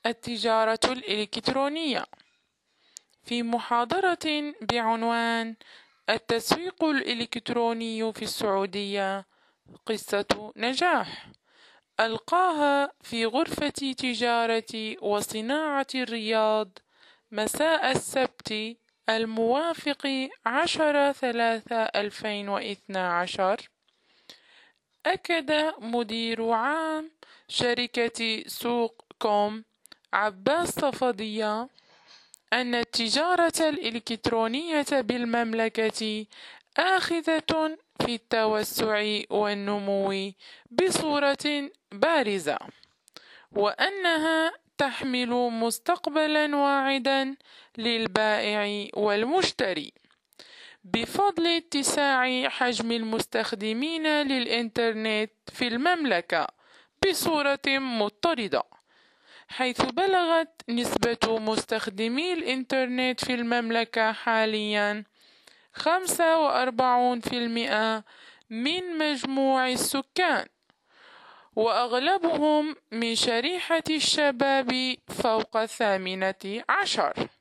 التجارة الإلكترونية، في محاضرة بعنوان التسويق الإلكتروني في السعودية قصة نجاح، ألقاها في غرفة تجارة وصناعة الرياض مساء السبت الموافق 10/3/2012. أكد مدير عام شركة سوق كوم عباس صفدية أن التجارة الإلكترونية بالمملكة آخذة في التوسع والنمو بصورة بارزة، وأنها تحمل مستقبلا واعدا للبائع والمشتري بفضل اتساع حجم المستخدمين للإنترنت في المملكة بصورة مضطردة، حيث بلغت نسبة مستخدمي الإنترنت في المملكة حاليا 45% من مجموع السكان، وأغلبهم من شريحة الشباب فوق 18.